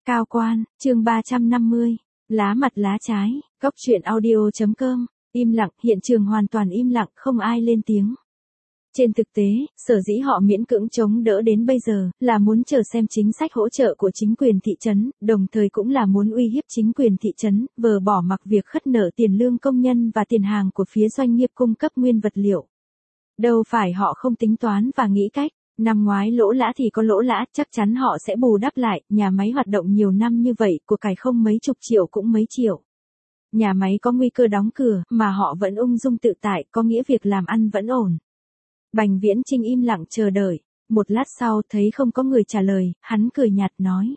Cao quan, chương 350. Lá mặt lá trái, góc truyện audio.com. Im lặng, hiện trường hoàn toàn im lặng, không ai lên tiếng. Trên thực tế, sở dĩ họ miễn cưỡng chống đỡ đến bây giờ, là muốn chờ xem chính sách hỗ trợ của chính quyền thị trấn, đồng thời cũng là muốn uy hiếp chính quyền thị trấn, vờ bỏ mặc việc khất nợ tiền lương công nhân và tiền hàng của phía doanh nghiệp cung cấp nguyên vật liệu. Đâu phải họ không tính toán và nghĩ cách. Năm ngoái lỗ lã thì có lỗ lã, chắc chắn họ sẽ bù đắp lại, nhà máy hoạt động nhiều năm như vậy, của cải không mấy chục triệu cũng mấy triệu. Nhà máy có nguy cơ đóng cửa, mà họ vẫn ung dung tự tại, có nghĩa việc làm ăn vẫn ổn. Bành Viễn Chinh im lặng chờ đợi, một lát sau thấy không có người trả lời, hắn cười nhạt nói.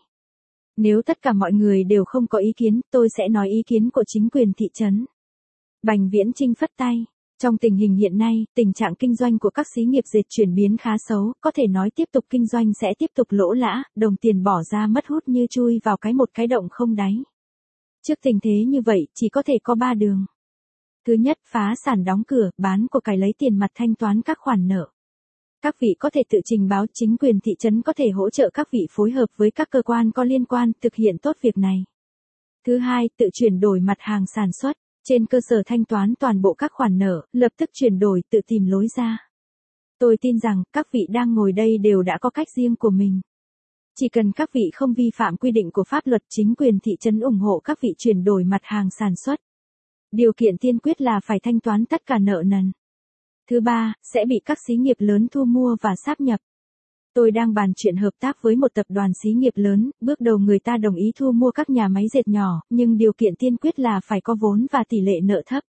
Nếu tất cả mọi người đều không có ý kiến, tôi sẽ nói ý kiến của chính quyền thị trấn. Bành Viễn Chinh phất tay. Trong tình hình hiện nay, tình trạng kinh doanh của các xí nghiệp dệt chuyển biến khá xấu, có thể nói tiếp tục kinh doanh sẽ tiếp tục lỗ lã, đồng tiền bỏ ra mất hút như chui vào một cái động không đáy. Trước tình thế như vậy, chỉ có thể có 3 đường. Thứ nhất, phá sản đóng cửa, bán của cải lấy tiền mặt thanh toán các khoản nợ. Các vị có thể tự trình báo, chính quyền thị trấn có thể hỗ trợ các vị phối hợp với các cơ quan có liên quan thực hiện tốt việc này. Thứ hai, tự chuyển đổi mặt hàng sản xuất. Trên cơ sở thanh toán toàn bộ các khoản nợ, lập tức chuyển đổi tự tìm lối ra. Tôi tin rằng, các vị đang ngồi đây đều đã có cách riêng của mình. Chỉ cần các vị không vi phạm quy định của pháp luật, chính quyền thị trấn ủng hộ các vị chuyển đổi mặt hàng sản xuất. Điều kiện tiên quyết là phải thanh toán tất cả nợ nần. Thứ ba, sẽ bị các xí nghiệp lớn thu mua và sáp nhập. Tôi đang bàn chuyện hợp tác với một tập đoàn xí nghiệp lớn, bước đầu người ta đồng ý thu mua các nhà máy dệt nhỏ, nhưng điều kiện tiên quyết là phải có vốn và tỷ lệ nợ thấp.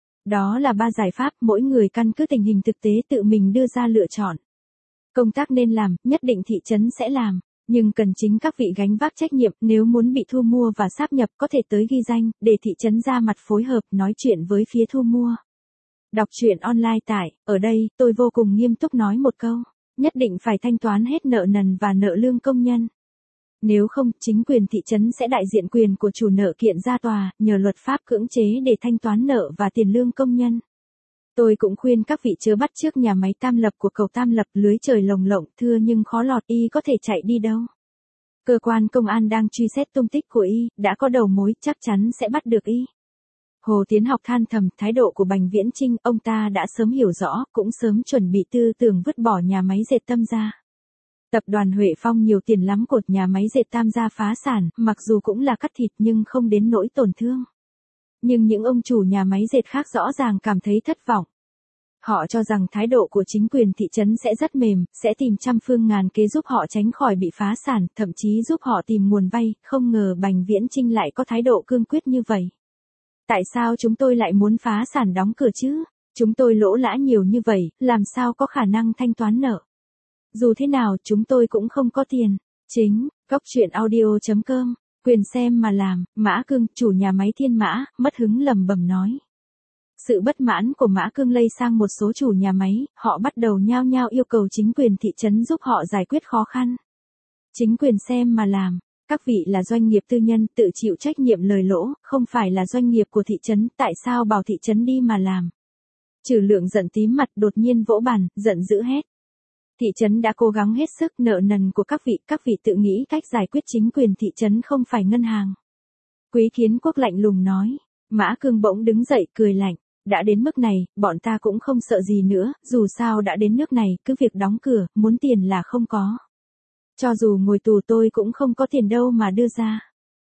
Đó là 3 giải pháp, mỗi người căn cứ tình hình thực tế tự mình đưa ra lựa chọn. Công tác nên làm, nhất định thị trấn sẽ làm, nhưng cần chính các vị gánh vác trách nhiệm, nếu muốn bị thu mua và sáp nhập có thể tới ghi danh, để thị trấn ra mặt phối hợp nói chuyện với phía thu mua. Đọc truyện online tại, ở đây, tôi vô cùng nghiêm túc nói một câu. Nhất định phải thanh toán hết nợ nần và nợ lương công nhân. Nếu không, chính quyền thị trấn sẽ đại diện quyền của chủ nợ kiện ra tòa, nhờ luật pháp cưỡng chế để thanh toán nợ và tiền lương công nhân. Tôi cũng khuyên các vị chớ bắt chước nhà máy Tam Lập của cầu Tam Lập, lưới trời lồng lộng, thưa nhưng khó lọt, y có thể chạy đi đâu. Cơ quan công an đang truy xét tung tích của y, đã có đầu mối, chắc chắn sẽ bắt được y. Hồ Tiến Học than thầm, thái độ của Bành Viễn Chinh, ông ta đã sớm hiểu rõ, cũng sớm chuẩn bị tư tưởng vứt bỏ nhà máy dệt Tâm Gia. Tập đoàn Huệ Phong nhiều tiền lắm, cột nhà máy dệt Tam Gia phá sản, mặc dù cũng là cắt thịt nhưng không đến nỗi tổn thương. Nhưng những ông chủ nhà máy dệt khác rõ ràng cảm thấy thất vọng. Họ cho rằng thái độ của chính quyền thị trấn sẽ rất mềm, sẽ tìm trăm phương ngàn kế giúp họ tránh khỏi bị phá sản, thậm chí giúp họ tìm nguồn vay, không ngờ Bành Viễn Chinh lại có thái độ cương quyết như vậy. Tại sao chúng tôi lại muốn phá sản đóng cửa chứ? Chúng tôi lỗ lã nhiều như vậy, làm sao có khả năng thanh toán nợ? Dù thế nào, chúng tôi cũng không có tiền. Chính, góc truyện audio.com, quyền xem mà làm, Mã Cương, chủ nhà máy Thiên Mã, mất hứng lẩm bẩm nói. Sự bất mãn của Mã Cương lây sang một số chủ nhà máy, họ bắt đầu nhao nhao yêu cầu chính quyền thị trấn giúp họ giải quyết khó khăn. Chính quyền xem mà làm. Các vị là doanh nghiệp tư nhân, tự chịu trách nhiệm lời lỗ, không phải là doanh nghiệp của thị trấn, tại sao bảo thị trấn đi mà làm? Trừ Lượng giận tím mặt, đột nhiên vỗ bàn, giận dữ hét. Thị trấn đã cố gắng hết sức, nợ nần của các vị tự nghĩ cách giải quyết, chính quyền thị trấn không phải ngân hàng. Quý Kiến Quốc lạnh lùng nói. Mã Cương bỗng đứng dậy, cười lạnh. Đã đến mức này, bọn ta cũng không sợ gì nữa, dù sao đã đến nước này, cứ việc đóng cửa, muốn tiền là không có. Cho dù ngồi tù tôi cũng không có tiền đâu mà đưa ra.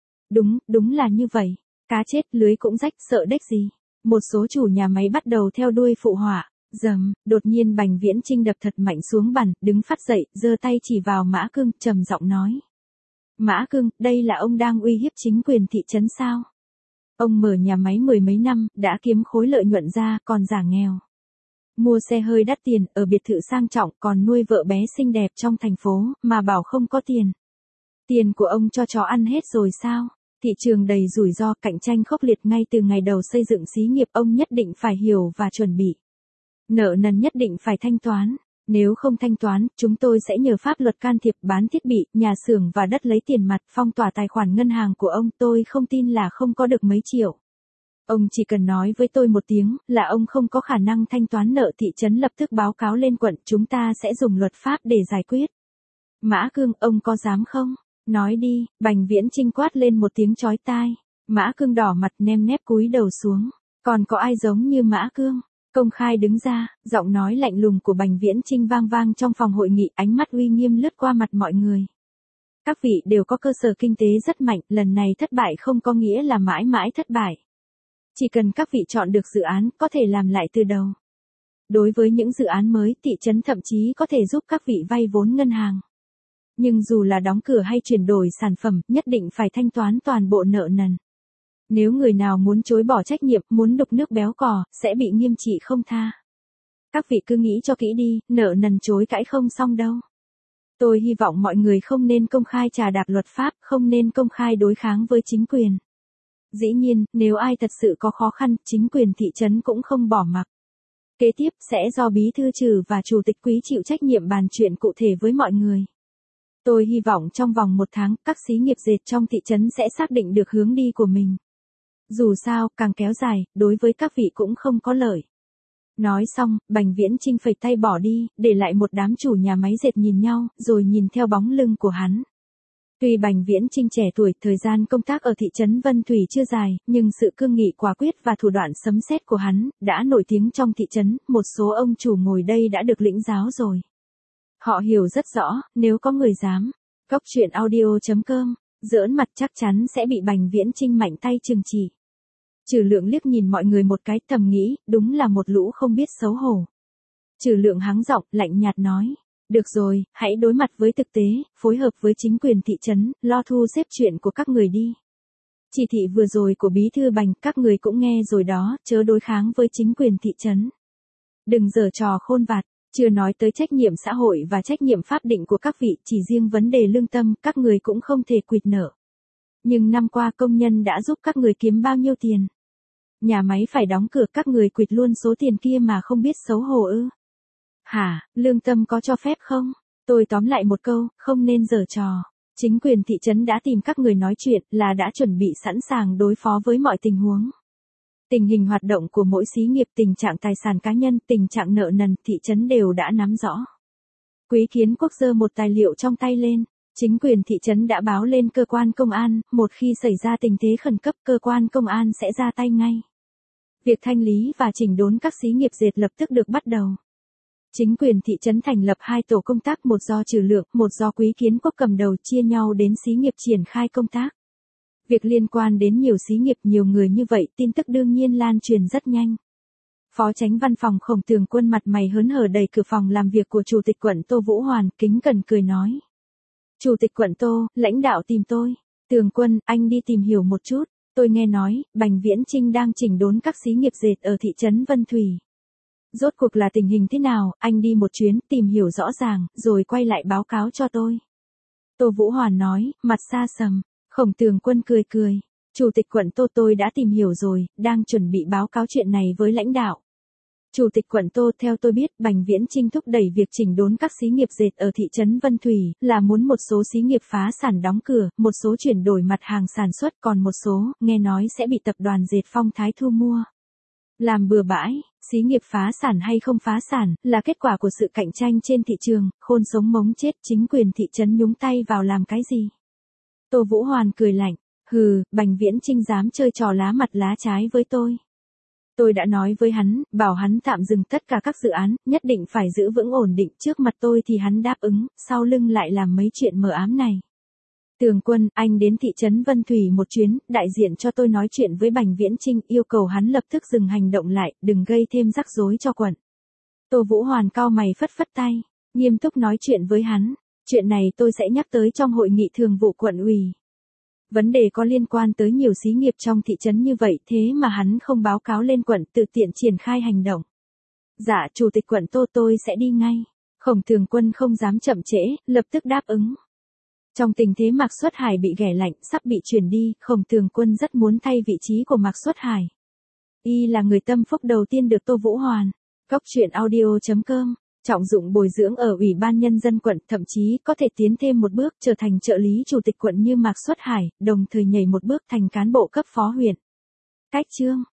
Đúng là như vậy. Cá chết, lưới cũng rách, sợ đếch gì. Một số chủ nhà máy bắt đầu theo đuôi phụ họa. Dầm, đột nhiên Bành Viễn Chinh đập thật mạnh xuống bàn, đứng phát dậy, giơ tay chỉ vào Mã Cương, trầm giọng nói. Mã Cương, đây là ông đang uy hiếp chính quyền thị trấn sao? Ông mở nhà máy 10 mấy năm, đã kiếm khối lợi nhuận ra, còn giả nghèo. Mua xe hơi đắt tiền, ở biệt thự sang trọng, còn nuôi vợ bé xinh đẹp trong thành phố, mà bảo không có tiền. Tiền của ông cho chó ăn hết rồi sao? Thị trường đầy rủi ro, cạnh tranh khốc liệt ngay từ ngày đầu xây dựng xí nghiệp, ông nhất định phải hiểu và chuẩn bị. Nợ nần nhất định phải thanh toán. Nếu không thanh toán, chúng tôi sẽ nhờ pháp luật can thiệp, bán thiết bị, nhà xưởng và đất lấy tiền mặt, phong tỏa tài khoản ngân hàng của ông, tôi không tin là không có được mấy triệu. Ông chỉ cần nói với tôi một tiếng, là ông không có khả năng thanh toán nợ, thị trấn lập tức báo cáo lên quận, chúng ta sẽ dùng luật pháp để giải quyết. Mã Cương, ông có dám không? Nói đi, Bành Viễn Chinh quát lên một tiếng chói tai. Mã Cương đỏ mặt nem nép cúi đầu xuống. Còn có ai giống như Mã Cương? Công khai đứng ra, giọng nói lạnh lùng của Bành Viễn Chinh vang vang trong phòng hội nghị, ánh mắt uy nghiêm lướt qua mặt mọi người. Các vị đều có cơ sở kinh tế rất mạnh, lần này thất bại không có nghĩa là mãi mãi thất bại. Chỉ cần các vị chọn được dự án, có thể làm lại từ đầu. Đối với những dự án mới, thị trấn thậm chí có thể giúp các vị vay vốn ngân hàng. Nhưng dù là đóng cửa hay chuyển đổi sản phẩm, nhất định phải thanh toán toàn bộ nợ nần. Nếu người nào muốn chối bỏ trách nhiệm, muốn đục nước béo cò, sẽ bị nghiêm trị không tha. Các vị cứ nghĩ cho kỹ đi, nợ nần chối cãi không xong đâu. Tôi hy vọng mọi người không nên công khai trà đạp luật pháp, không nên công khai đối kháng với chính quyền. Dĩ nhiên, nếu ai thật sự có khó khăn, chính quyền thị trấn cũng không bỏ mặc. Kế tiếp, sẽ do bí thư trừ và chủ tịch quý chịu trách nhiệm bàn chuyện cụ thể với mọi người. Tôi hy vọng trong vòng 1 tháng, các xí nghiệp dệt trong thị trấn sẽ xác định được hướng đi của mình. Dù sao, càng kéo dài, đối với các vị cũng không có lợi. Nói xong, Bành Viễn Chinh phẩy tay bỏ đi, để lại một đám chủ nhà máy dệt nhìn nhau, rồi nhìn theo bóng lưng của hắn. Tuy Bành Viễn Chinh trẻ tuổi, thời gian công tác ở thị trấn Vân Thủy chưa dài, nhưng sự cương nghị quả quyết và thủ đoạn sấm sét của hắn, đã nổi tiếng trong thị trấn, một số ông chủ ngồi đây đã được lĩnh giáo rồi. Họ hiểu rất rõ, nếu có người dám, Cóc Truyện Audio.com, giỡn mặt chắc chắn sẽ bị Bành Viễn Chinh mạnh tay trừng trị. Trừ Lượng liếc nhìn mọi người một cái, thầm nghĩ, đúng là một lũ không biết xấu hổ. Trừ Lượng hắng giọng, lạnh nhạt nói. Được rồi, hãy đối mặt với thực tế, phối hợp với chính quyền thị trấn, lo thu xếp chuyện của các người đi. Chỉ thị vừa rồi của bí thư Bành, các người cũng nghe rồi đó, chớ đối kháng với chính quyền thị trấn. Đừng giở trò khôn vặt, chưa nói tới trách nhiệm xã hội và trách nhiệm pháp định của các vị, chỉ riêng vấn đề lương tâm, các người cũng không thể quỵt nợ. Nhưng năm qua công nhân đã giúp các người kiếm bao nhiêu tiền? Nhà máy phải đóng cửa, các người quỵt luôn số tiền kia mà không biết xấu hổ ư? Hả, lương tâm có cho phép không? Tôi tóm lại một câu, không nên giở trò. Chính quyền thị trấn đã tìm các người nói chuyện, là đã chuẩn bị sẵn sàng đối phó với mọi tình huống. Tình hình hoạt động của mỗi xí nghiệp, tình trạng tài sản cá nhân, tình trạng nợ nần, thị trấn đều đã nắm rõ. Quý Kiến Quốc giơ một tài liệu trong tay lên. Chính quyền thị trấn đã báo lên cơ quan công an, một khi xảy ra tình thế khẩn cấp, cơ quan công an sẽ ra tay ngay. Việc thanh lý và chỉnh đốn các xí nghiệp dệt lập tức được bắt đầu. Chính quyền thị trấn thành lập 2 tổ công tác, một do Trừ Lượng, một do Quý Kiến Quốc cầm đầu, chia nhau đến xí nghiệp triển khai công tác. Việc liên quan đến nhiều xí nghiệp, nhiều người như vậy, tin tức đương nhiên lan truyền rất nhanh. Phó Chánh Văn phòng Khổng Tường Quân mặt mày hớn hở đẩy cửa phòng làm việc của Chủ tịch quận Tô Vũ Hoàn, kính cẩn cười nói. Chủ tịch quận Tô, lãnh đạo tìm tôi. Tường Quân, anh đi tìm hiểu một chút. Tôi nghe nói, Bành Viễn Chinh đang chỉnh đốn các xí nghiệp dệt ở thị trấn Vân Thủy. Rốt cuộc là tình hình thế nào, anh đi một chuyến, tìm hiểu rõ ràng, rồi quay lại báo cáo cho tôi. Tô Vũ Hoàn nói, mặt xa sầm. Khổng Tường Quân cười cười. Chủ tịch quận Tô, tôi đã tìm hiểu rồi, đang chuẩn bị báo cáo chuyện này với lãnh đạo. Chủ tịch quận Tô, theo tôi biết, Bành Viễn Chinh thúc đẩy việc chỉnh đốn các xí nghiệp dệt ở thị trấn Vân Thủy, là muốn một số xí nghiệp phá sản đóng cửa, một số chuyển đổi mặt hàng sản xuất, còn một số, nghe nói sẽ bị tập đoàn dệt Phong Thái thu mua. Làm bừa bãi, xí nghiệp phá sản hay không phá sản, là kết quả của sự cạnh tranh trên thị trường, khôn sống mống chết, chính quyền thị trấn nhúng tay vào làm cái gì? Tô Vũ Hoàn cười lạnh, hừ, Bành Viễn Chinh dám chơi trò lá mặt lá trái với tôi. Tôi đã nói với hắn, bảo hắn tạm dừng tất cả các dự án, nhất định phải giữ vững ổn định, trước mặt tôi thì hắn đáp ứng, sau lưng lại làm mấy chuyện mờ ám này. Tường Quân, anh đến thị trấn Vân Thủy một chuyến, đại diện cho tôi nói chuyện với Bành Viễn Chinh, yêu cầu hắn lập tức dừng hành động lại, đừng gây thêm rắc rối cho quận. Tô Vũ Hoàn cau mày phất phất tay, nghiêm túc nói chuyện với hắn, chuyện này tôi sẽ nhắc tới trong hội nghị thường vụ quận ủy. Vấn đề có liên quan tới nhiều xí nghiệp trong thị trấn như vậy, thế mà hắn không báo cáo lên quận, tự tiện triển khai hành động. Dạ, Chủ tịch quận Tô, tôi sẽ đi ngay. Khổng Tường Quân không dám chậm trễ, lập tức đáp ứng. Trong tình thế Mạc Xuất Hải bị ghẻ lạnh, sắp bị chuyển đi, Khổng Tường Quân rất muốn thay vị trí của Mạc Xuất Hải. Y là người tâm phúc đầu tiên được Tô Vũ Hoàn, Cóc Truyện Audio.com, trọng dụng bồi dưỡng ở Ủy ban Nhân dân quận, thậm chí có thể tiến thêm một bước trở thành trợ lý chủ tịch quận như Mạc Xuất Hải, đồng thời nhảy một bước thành cán bộ cấp phó huyện. Cách chương